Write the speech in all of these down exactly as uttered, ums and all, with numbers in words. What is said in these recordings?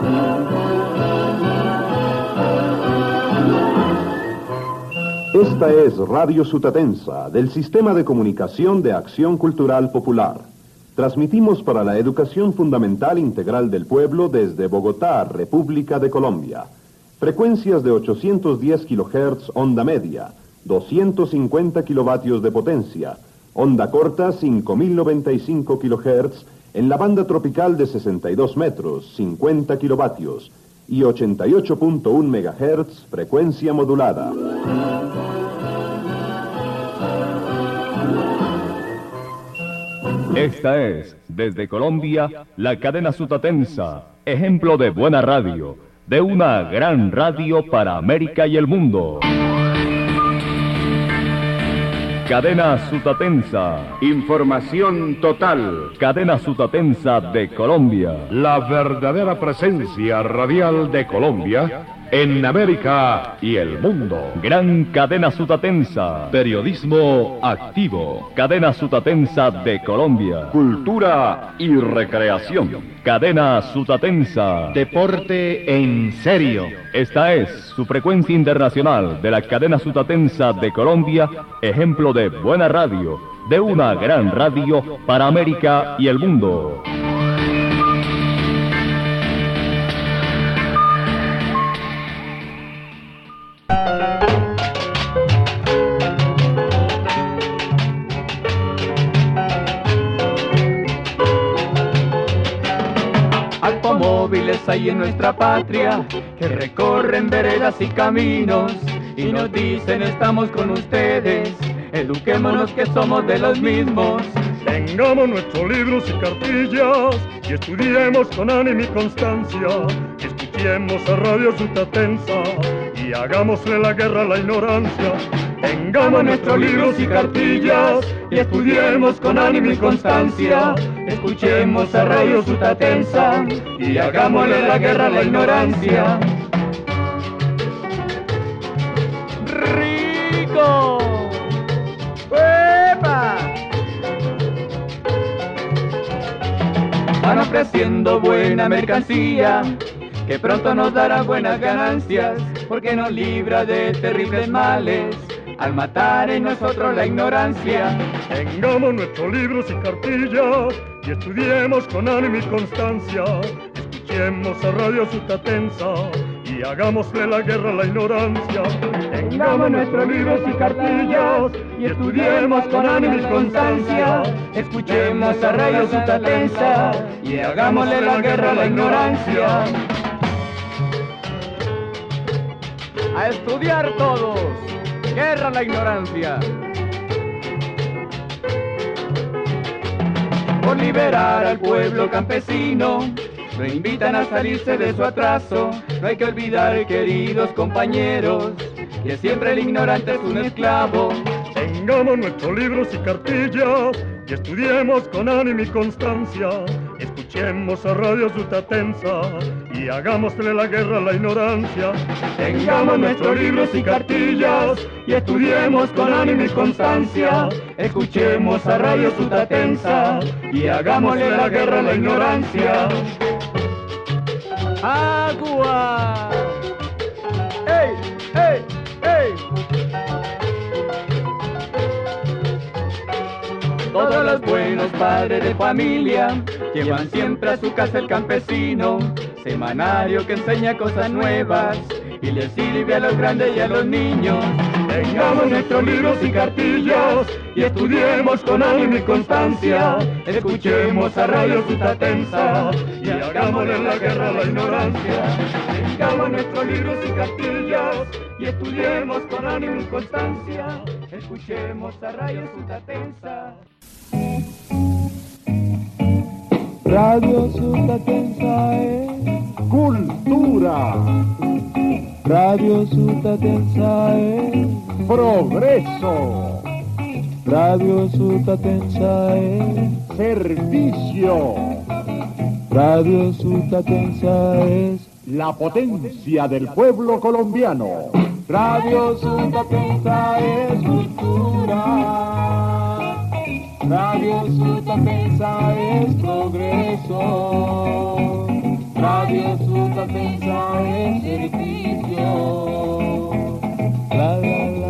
Esta es Radio Sutatensa, del Sistema de Comunicación de Acción Cultural Popular. Transmitimos para la educación fundamental integral del pueblo desde Bogotá, República de Colombia. Frecuencias de ochocientos diez kilohertz onda media, doscientos cincuenta kilovatios de potencia, onda corta cinco mil noventa y cinco kilohertz en la banda tropical de sesenta y dos metros, cincuenta kilovatios, y ochenta y ocho punto uno megahertz frecuencia modulada. Esta es, desde Colombia, la cadena Sutatensa, ejemplo de buena radio, de una gran radio para América y el mundo. Cadena Sutatensa. Información total. Cadena Sutatensa de Colombia. La verdadera presencia radial de Colombia en América y el mundo. Gran Cadena Sutatensa. Periodismo activo. Cadena Sutatensa de Colombia. Cultura y recreación. Cadena Sutatensa. Deporte en serio. Esta es su frecuencia internacional de la Cadena Sutatensa de Colombia, ejemplo de buena radio, de una gran radio para América y el mundo. Automóviles hay en nuestra patria que recorren veredas y caminos y nos dicen estamos con ustedes, eduquémonos que somos de los mismos. Tengamos nuestros libros y cartillas y estudiemos con ánimo y constancia. Escuchemos a Radio Sutatensa y hagámosle la guerra a la ignorancia. Tengamos nuestros libros y cartillas y estudiemos con ánimo y constancia. Escuchemos a Radio Sutatensa y hagámosle la guerra a la ignorancia. ¡Rico! ¡Epa! Van ofreciendo buena mercancía que pronto nos dará buenas ganancias, porque nos libra de terribles males al matar en nosotros la ignorancia. Tengamos nuestros libros y cartillas y estudiemos con ánimo y constancia. Escuchemos a Radio Sutatensa y hagámosle la guerra a la ignorancia. Tengamos nuestros libros y cartillas y estudiemos con ánimo y constancia. Escuchemos a Radio Sutatensa y hagámosle la guerra a la ignorancia. A estudiar todos. Guerra a la ignorancia. Por liberar al pueblo campesino, lo invitan a salirse de su atraso. No hay que olvidar, queridos compañeros, que siempre el ignorante es un esclavo. Tengamos nuestros libros y cartillas y estudiemos con ánimo y constancia. Escuchemos a Radio Sutatensa y hagámosle la guerra a la ignorancia. Tengamos nuestros libros y cartillas y estudiemos con ánimo y constancia. Escuchemos a Radio Sutatensa y hagámosle la guerra a la ignorancia. ¡Agua! ¡Ey! ¡Ey! ¡Ey! Todos los buenos padres de familia llevan siempre a su casa el campesino, semanario que enseña cosas nuevas y les sirve a los grandes y a los niños. Tengamos nuestros libros y cartillas y estudiemos con ánimo y constancia. Escuchemos a Radio Sutatensa y hagámosle la guerra a la ignorancia. Tengamos nuestros libros y cartillas y estudiemos con ánimo y constancia. Escuchemos a Radio Sutatensa. Radio Sutatensa es cultura. Radio Sutatensa es progreso. Radio Sutatensa es servicio. Radio Sutatensa es la potencia del pueblo colombiano. Radio Sutatensa es cultura. Radio Sutatensa es progreso. Radio Sutatensa Sutatensa es servicio. La, la, la.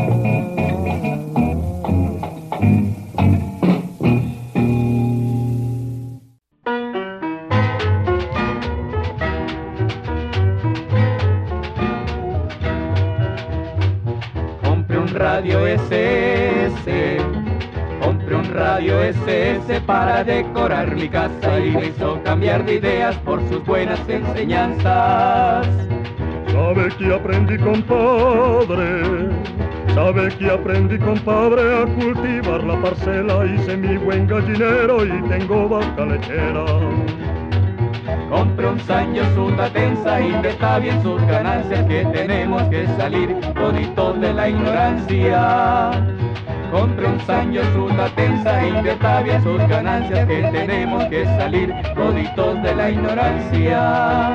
Radio S S, compré un radio S S para decorar mi casa y me hizo cambiar de ideas por sus buenas enseñanzas. Sabe que aprendí, compadre, sabe que aprendí, compadre, a cultivar la parcela, hice mi buen gallinero y tengo vaca lechera. Compré un Sanyo Sutatensa, invierta bien sus ganancias, que tenemos que salir toditos de la ignorancia. Compré un Sanyo Sutatensa, invierta bien sus ganancias, que tenemos que salir toditos de la ignorancia.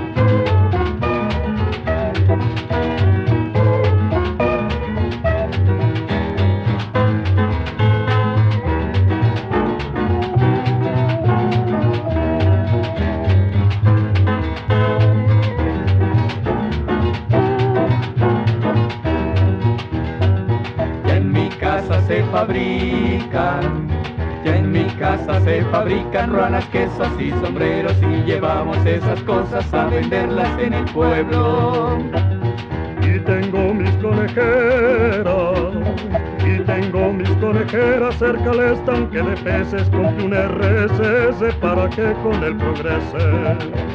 Se fabrican, ya en mi casa se fabrican ruanas, quesos y sombreros, y llevamos esas cosas a venderlas en el pueblo. Y tengo mis conejeras, y tengo mis conejeras cerca al estanque de peces, compré un R S S para que con él progrese.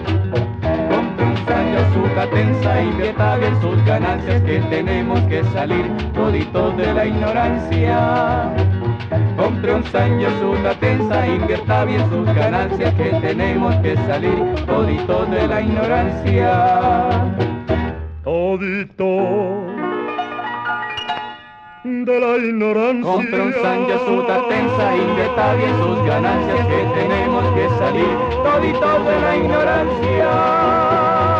Sutatensa, invierta bien sus ganancias, que tenemos que salir toditos de la ignorancia. Compré un Sanyo Sutatensa, invierta bien sus ganancias, que tenemos que salir toditos de la ignorancia. Todito de la ignorancia. Compré un Sanyo Sutatensa, invierta bien sus ganancias, que tenemos que salir toditos de la ignorancia.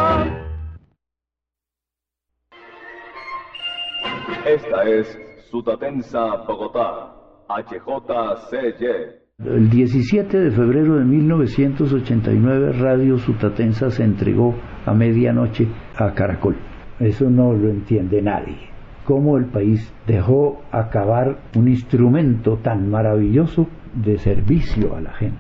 Esta es Sutatensa Bogotá, H J C Y. El diecisiete de febrero de mil novecientos ochenta y nueve, Radio Sutatensa se entregó a medianoche a Caracol. Eso no lo entiende nadie. Cómo el país dejó acabar un instrumento tan maravilloso de servicio a la gente.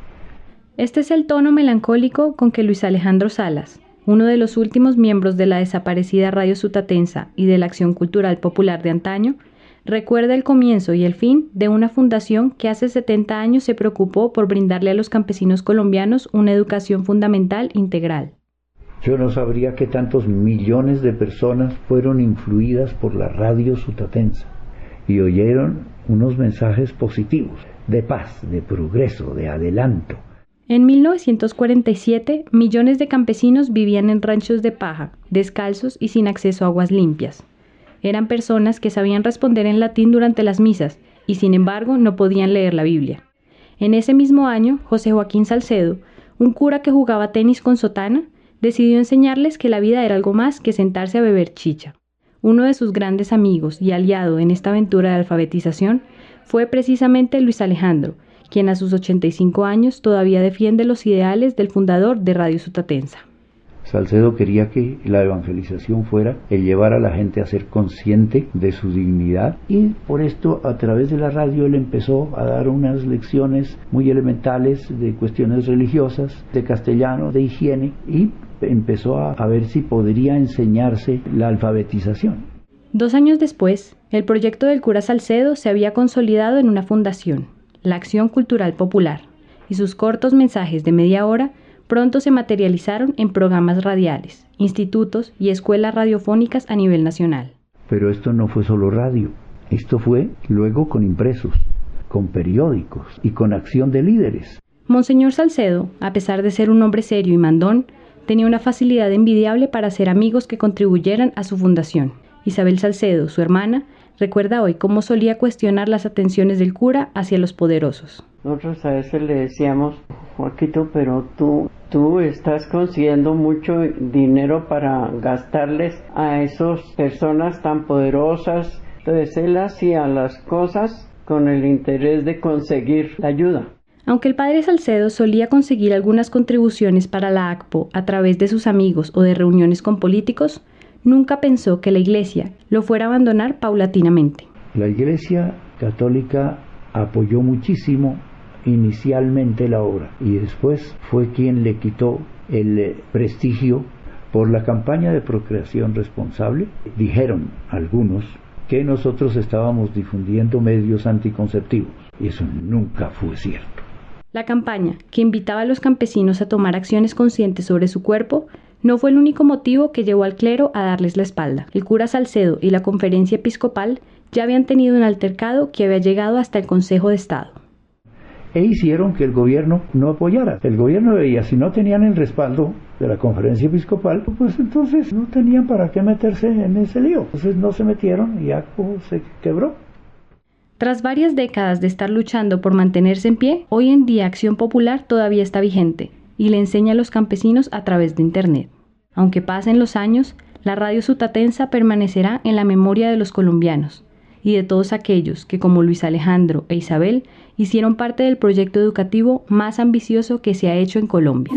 Este es el tono melancólico con que Luis Alejandro Salas, uno de los últimos miembros de la desaparecida Radio Sutatensa y de la Acción Cultural Popular de antaño, recuerda el comienzo y el fin de una fundación que hace setenta años se preocupó por brindarle a los campesinos colombianos una educación fundamental integral. Yo no sabría qué tantos millones de personas fueron influidas por la Radio Sutatensa y oyeron unos mensajes positivos, de paz, de progreso, de adelanto. En mil novecientos cuarenta y siete, millones de campesinos vivían en ranchos de paja, descalzos y sin acceso a aguas limpias. Eran personas que sabían responder en latín durante las misas y sin embargo no podían leer la Biblia. En ese mismo año, José Joaquín Salcedo, un cura que jugaba tenis con sotana, decidió enseñarles que la vida era algo más que sentarse a beber chicha. Uno de sus grandes amigos y aliado en esta aventura de alfabetización fue precisamente Luis Alejandro, quien a sus ochenta y cinco años todavía defiende los ideales del fundador de Radio Sutatensa. Salcedo quería que la evangelización fuera el llevar a la gente a ser consciente de su dignidad, y por esto a través de la radio él empezó a dar unas lecciones muy elementales de cuestiones religiosas, de castellano, de higiene, y empezó a, a ver si podría enseñarse la alfabetización. Dos años después, el proyecto del cura Salcedo se había consolidado en una fundación, la Acción Cultural Popular, y sus cortos mensajes de media hora pronto se materializaron en programas radiales, institutos y escuelas radiofónicas a nivel nacional. Pero esto no fue solo radio, esto fue luego con impresos, con periódicos y con acción de líderes. Monseñor Salcedo, a pesar de ser un hombre serio y mandón, tenía una facilidad envidiable para hacer amigos que contribuyeran a su fundación. Isabel Salcedo, su hermana, recuerda hoy cómo solía cuestionar las atenciones del cura hacia los poderosos. Nosotros a veces le decíamos, Joaquito, pero tú, tú estás consiguiendo mucho dinero para gastarles a esas personas tan poderosas. Entonces él hacía las cosas con el interés de conseguir la ayuda. Aunque el padre Salcedo solía conseguir algunas contribuciones para la A C P O a través de sus amigos o de reuniones con políticos, nunca pensó que la Iglesia lo fuera a abandonar paulatinamente. La Iglesia Católica apoyó muchísimo inicialmente la obra y después fue quien le quitó el prestigio por la campaña de procreación responsable. Dijeron algunos que nosotros estábamos difundiendo medios anticonceptivos y eso nunca fue cierto. La campaña, que invitaba a los campesinos a tomar acciones conscientes sobre su cuerpo, no fue el único motivo que llevó al clero a darles la espalda. El cura Salcedo y la conferencia episcopal ya habían tenido un altercado que había llegado hasta el Consejo de Estado. E hicieron que el gobierno no apoyara. El gobierno veía, si no tenían el respaldo de la conferencia episcopal, pues entonces no tenían para qué meterse en ese lío. Entonces no se metieron y A C P O se quebró. Tras varias décadas de estar luchando por mantenerse en pie, hoy en día Acción Popular todavía está vigente y le enseña a los campesinos a través de Internet. Aunque pasen los años, la radio sutatensa permanecerá en la memoria de los colombianos y de todos aquellos que, como Luis Alejandro e Isabel, hicieron parte del proyecto educativo más ambicioso que se ha hecho en Colombia.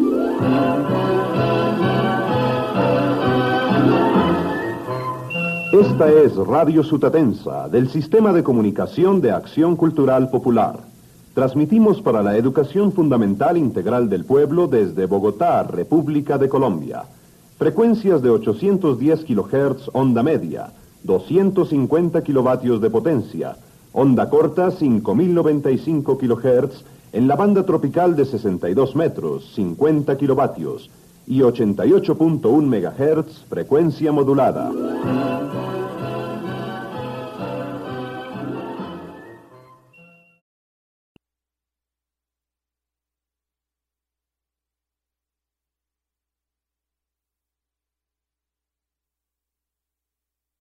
Esta es Radio Sutatensa, del Sistema de Comunicación de Acción Cultural Popular. Transmitimos para la educación fundamental integral del pueblo desde Bogotá, República de Colombia. Frecuencias de ochocientos diez kilohertz onda media, doscientos cincuenta kilovatios de potencia, onda corta cinco mil noventa y cinco kilohertz en la banda tropical de sesenta y dos metros, cincuenta kilovatios, y ochenta y ocho punto uno megahertz frecuencia modulada.